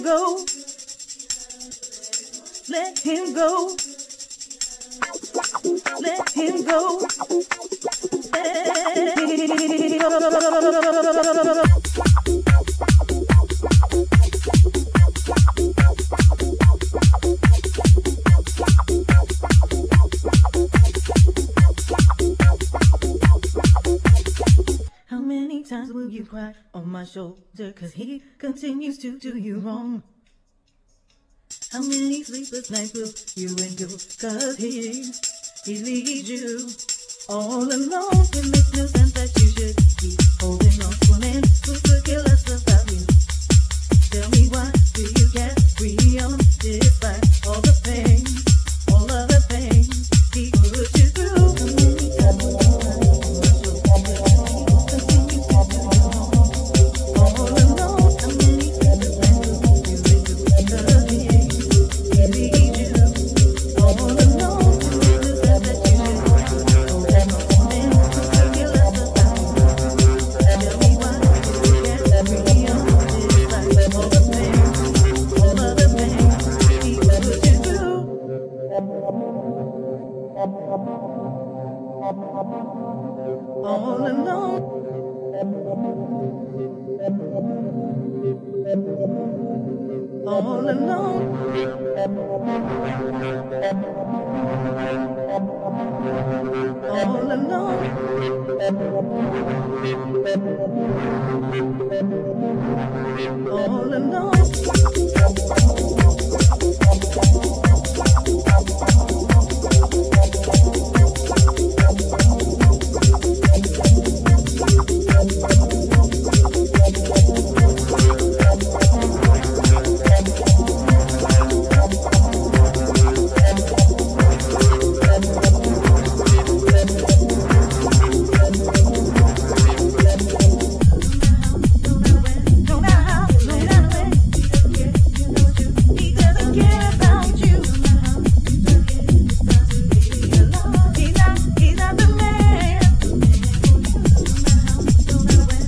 go. Let him go. Let him go. How many times will you cry on my shoulder? 'Cause he continues to do you wrong. How many sleepless nights will you endure? 'Cause he leaves you all alone. It makes no sense that you should keep holding on to a man who could care less about you. Tell me, why do you carry on despite all the pain, all of the pain he put you through? How many times will you cry on my shoulder? Continue to do you wrong. All alone. How many sleepless nights will you endure? 'Cause he leaves you all alone. It makes no sense that you should keep holding on to a man who could care less about you. Tell me, why do you carry on despite all the pain, all of the pain he put you through? All alone. All alone. All alone. All alone. He's not the man.